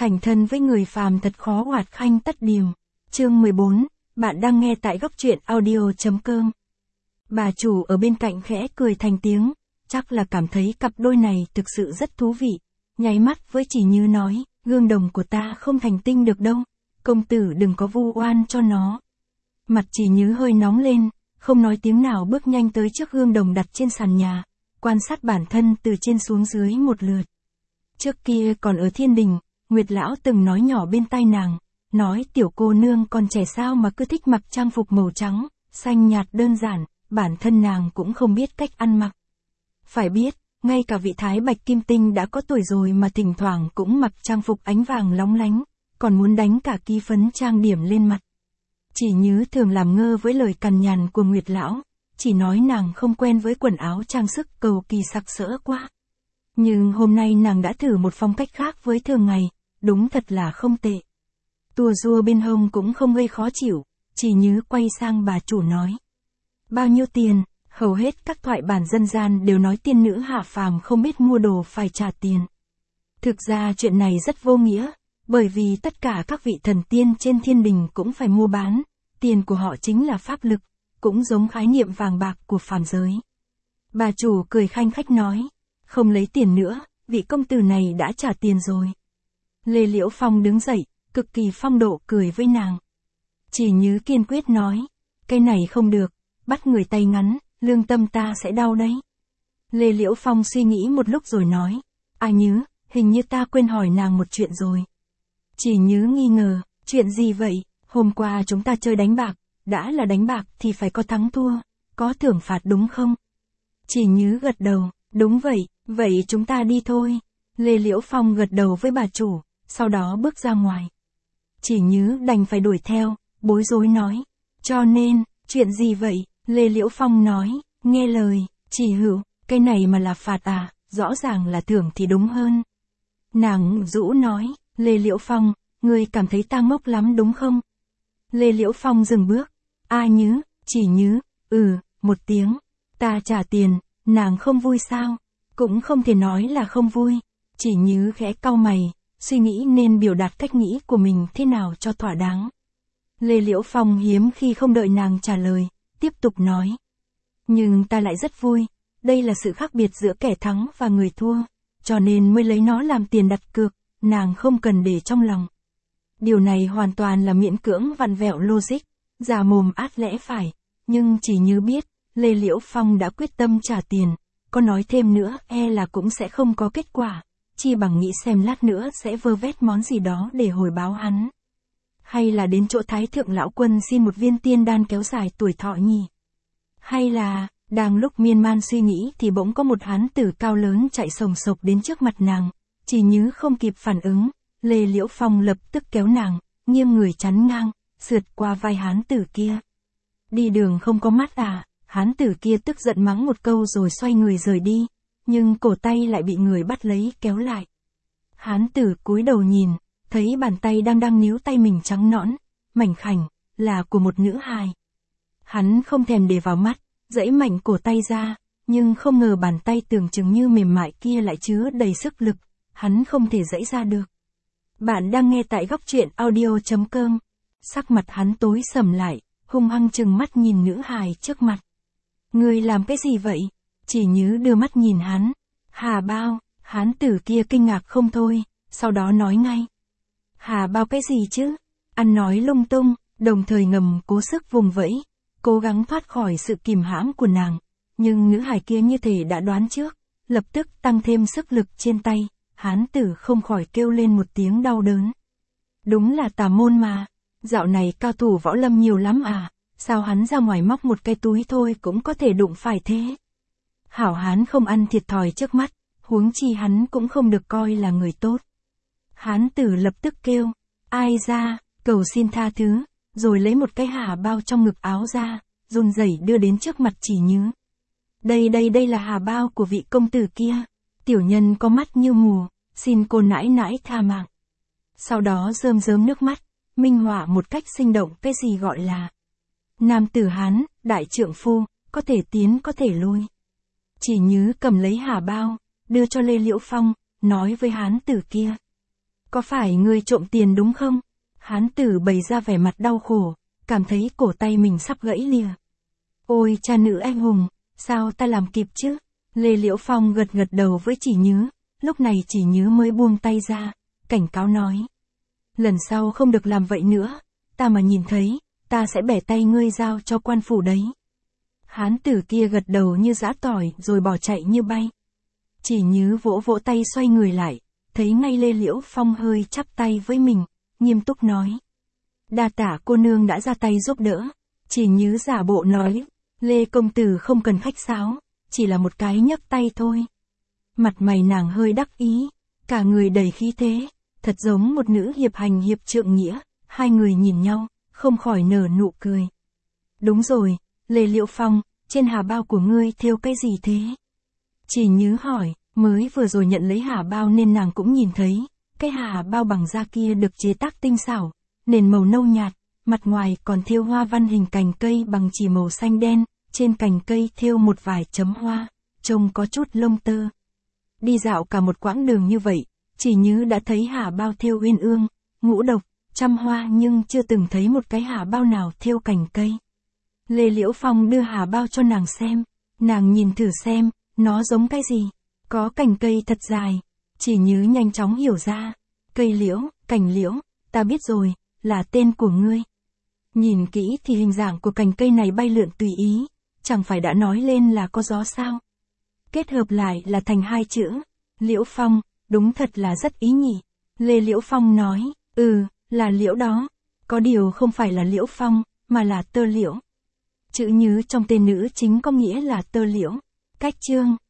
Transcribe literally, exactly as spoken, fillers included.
Thành thân với người phàm thật khó hoạt khanh tất điềm. Chương mười bốn, bạn đang nghe tại góc truyện audio chấm com. Bà chủ ở bên cạnh khẽ cười thành tiếng, chắc là cảm thấy cặp đôi này thực sự rất thú vị. Nháy mắt với Chỉ Như nói, gương đồng của ta không thành tinh được đâu, công tử đừng có vu oan cho nó. Mặt Chỉ Như hơi nóng lên, không nói tiếng nào bước nhanh tới trước gương đồng đặt trên sàn nhà, quan sát bản thân từ trên xuống dưới một lượt. Trước kia còn ở thiên đình, Nguyệt Lão từng nói nhỏ bên tai nàng, nói tiểu cô nương còn trẻ sao mà cứ thích mặc trang phục màu trắng, xanh nhạt đơn giản, bản thân nàng cũng không biết cách ăn mặc. Phải biết, ngay cả vị Thái Bạch Kim Tinh đã có tuổi rồi mà thỉnh thoảng cũng mặc trang phục ánh vàng lóng lánh, còn muốn đánh cả ký phấn trang điểm lên mặt. Chỉ Như thường làm ngơ với lời cằn nhằn của Nguyệt Lão, chỉ nói nàng không quen với quần áo trang sức cầu kỳ sặc sỡ quá. Nhưng hôm nay nàng đã thử một phong cách khác với thường ngày, đúng thật là không tệ. Tua rua bên hông cũng không gây khó chịu, Chỉ Như quay sang bà chủ nói. Bao nhiêu tiền? Hầu hết các thoại bản dân gian đều nói tiên nữ hạ phàm không biết mua đồ phải trả tiền. Thực ra chuyện này rất vô nghĩa, bởi vì tất cả các vị thần tiên trên thiên đình cũng phải mua bán, tiền của họ chính là pháp lực, cũng giống khái niệm vàng bạc của phàm giới. Bà chủ cười khanh khách nói, không lấy tiền nữa, vị công tử này đã trả tiền rồi. Lê Liễu Phong đứng dậy, cực kỳ phong độ cười với nàng. Chỉ Như kiên quyết nói, cái này không được, bắt người tay ngắn, lương tâm ta sẽ đau đấy. Lê Liễu Phong suy nghĩ một lúc rồi nói, ai Như, hình như ta quên hỏi nàng một chuyện rồi. Chỉ Như nghi ngờ, chuyện gì vậy? Hôm qua chúng ta chơi đánh bạc, đã là đánh bạc thì phải có thắng thua, có thưởng phạt đúng không? Chỉ Như gật đầu, đúng vậy, vậy chúng ta đi thôi. Lê Liễu Phong gật đầu với bà chủ, sau đó bước ra ngoài. Chỉ Như đành phải đuổi theo, bối rối nói, cho nên, chuyện gì vậy? Lê Liễu Phong nói, nghe lời, Chỉ Hữu, cái này mà là phạt à, rõ ràng là thưởng thì đúng hơn. Nàng rũ nói, Lê Liễu Phong, ngươi cảm thấy ta ngốc lắm đúng không? Lê Liễu Phong dừng bước, a Như, Chỉ Như, ừ, một tiếng, ta trả tiền, nàng không vui sao? Cũng không thể nói là không vui. Chỉ Như khẽ cau mày, suy nghĩ nên biểu đạt cách nghĩ của mình thế nào cho thỏa đáng. Lê Liễu Phong hiếm khi không đợi nàng trả lời, tiếp tục nói. Nhưng ta lại rất vui, đây là sự khác biệt giữa kẻ thắng và người thua, cho nên mới lấy nó làm tiền đặt cược, nàng không cần để trong lòng. Điều này hoàn toàn là miễn cưỡng vặn vẹo logic, giả mồm át lẽ phải, nhưng Chỉ Như biết, Lê Liễu Phong đã quyết tâm trả tiền, có nói thêm nữa e là cũng sẽ không có kết quả, chi bằng nghĩ xem lát nữa sẽ vơ vét món gì đó để hồi báo hắn. Hay là đến chỗ Thái Thượng Lão Quân xin một viên tiên đan kéo dài tuổi thọ nhỉ? Hay là, đang lúc miên man suy nghĩ thì bỗng có một hán tử cao lớn chạy sồng sộc đến trước mặt nàng, Chỉ Như không kịp phản ứng, Lê Liễu Phong lập tức kéo nàng, nghiêng người chắn ngang, sượt qua vai hán tử kia. Đi đường không có mắt à? Hán tử kia tức giận mắng một câu rồi xoay người rời đi, nhưng cổ tay lại bị người bắt lấy kéo lại. Hán tử cúi đầu nhìn, thấy bàn tay đang đang níu tay mình trắng nõn, mảnh khảnh, là của một nữ hài. Hắn không thèm để vào mắt, giãy mạnh cổ tay ra, nhưng không ngờ bàn tay tưởng chừng như mềm mại kia lại chứa đầy sức lực, hắn không thể giãy ra được. Bạn đang nghe tại góc truyện audio chấm com. Sắc mặt hắn tối sầm lại, hung hăng trừng mắt nhìn nữ hài trước mặt. Ngươi làm cái gì vậy? Chỉ Như đưa mắt nhìn hắn. Hà bao, hán tử kia kinh ngạc không thôi, sau đó nói ngay. Hà bao cái gì chứ? Ăn nói lung tung, đồng thời ngầm cố sức vùng vẫy, cố gắng thoát khỏi sự kìm hãm của nàng. Nhưng nữ hài kia như thể đã đoán trước, lập tức tăng thêm sức lực trên tay, hán tử không khỏi kêu lên một tiếng đau đớn. Đúng là tà môn mà, dạo này cao thủ võ lâm nhiều lắm à, sao hắn ra ngoài móc một cái túi thôi cũng có thể đụng phải thế? Hảo hán không ăn thiệt thòi trước mắt, huống chi hắn cũng không được coi là người tốt. Hán tử lập tức kêu, ai ra, cầu xin tha thứ, rồi lấy một cái hà bao trong ngực áo ra, run rẩy đưa đến trước mặt Chỉ Như. Đây đây đây là hà bao của vị công tử kia, tiểu nhân có mắt như mù, xin cô nãi nãi tha mạng. Sau đó rơm rớm nước mắt, minh họa một cách sinh động cái gì gọi là nam tử Hán, đại trượng phu, có thể tiến có thể lui. Chỉ Như cầm lấy hà bao, đưa cho Lê Liễu Phong, nói với hán tử kia. có phải ngươi trộm tiền đúng không? Hán tử bày ra vẻ mặt đau khổ, cảm thấy cổ tay mình sắp gãy lìa. Ôi cha nữ anh hùng, sao ta làm kịp chứ? Lê Liễu Phong gật gật đầu với Chỉ Nhứ, lúc này Chỉ Nhứ mới buông tay ra, cảnh cáo nói. Lần sau không được làm vậy nữa, ta mà nhìn thấy, ta sẽ bẻ tay ngươi giao cho quan phủ đấy. Hán tử kia gật đầu như giã tỏi rồi bỏ chạy như bay. Chỉ Nhứ vỗ vỗ tay xoay người lại, thấy ngay Lê Liễu Phong hơi chắp tay với mình, nghiêm túc nói. Đa tả cô nương đã ra tay giúp đỡ. Chỉ Nhứ giả bộ nói, Lê công tử không cần khách sáo, chỉ là một cái nhấc tay thôi. Mặt mày nàng hơi đắc ý, cả người đầy khí thế, thật giống một nữ hiệp hành hiệp trượng nghĩa, hai người nhìn nhau, không khỏi nở nụ cười. Đúng rồi, Lê Liễu Phong, trên hà bao của ngươi thêu cái gì thế? Chỉ Nhứ hỏi, mới vừa rồi nhận lấy hà bao nên nàng cũng nhìn thấy, cái hà bao bằng da kia được chế tác tinh xảo, nền màu nâu nhạt, mặt ngoài còn thêu hoa văn hình cành cây bằng chỉ màu xanh đen, trên cành cây thêu một vài chấm hoa, trông có chút lông tơ. Đi dạo cả một quãng đường như vậy, Chỉ Nhứ đã thấy hà bao thêu uyên ương, ngũ độc, trăm hoa nhưng chưa từng thấy một cái hà bao nào thêu cành cây. Lê Liễu Phong đưa hà bao cho nàng xem, nàng nhìn thử xem, nó giống cái gì, có cành cây thật dài. Chỉ Nhứ nhanh chóng hiểu ra, cây liễu, cành liễu, ta biết rồi, là tên của ngươi. Nhìn kỹ thì hình dạng của cành cây này bay lượn tùy ý, chẳng phải đã nói lên là có gió sao. Kết hợp lại là thành hai chữ, Liễu Phong, đúng thật là rất ý nhị. Lê Liễu Phong nói, ừ, là liễu đó, có điều không phải là Liễu Phong, mà là tơ liễu. Chữ Nhứ trong tên nữ chính có nghĩa là tơ liễu. Cách chương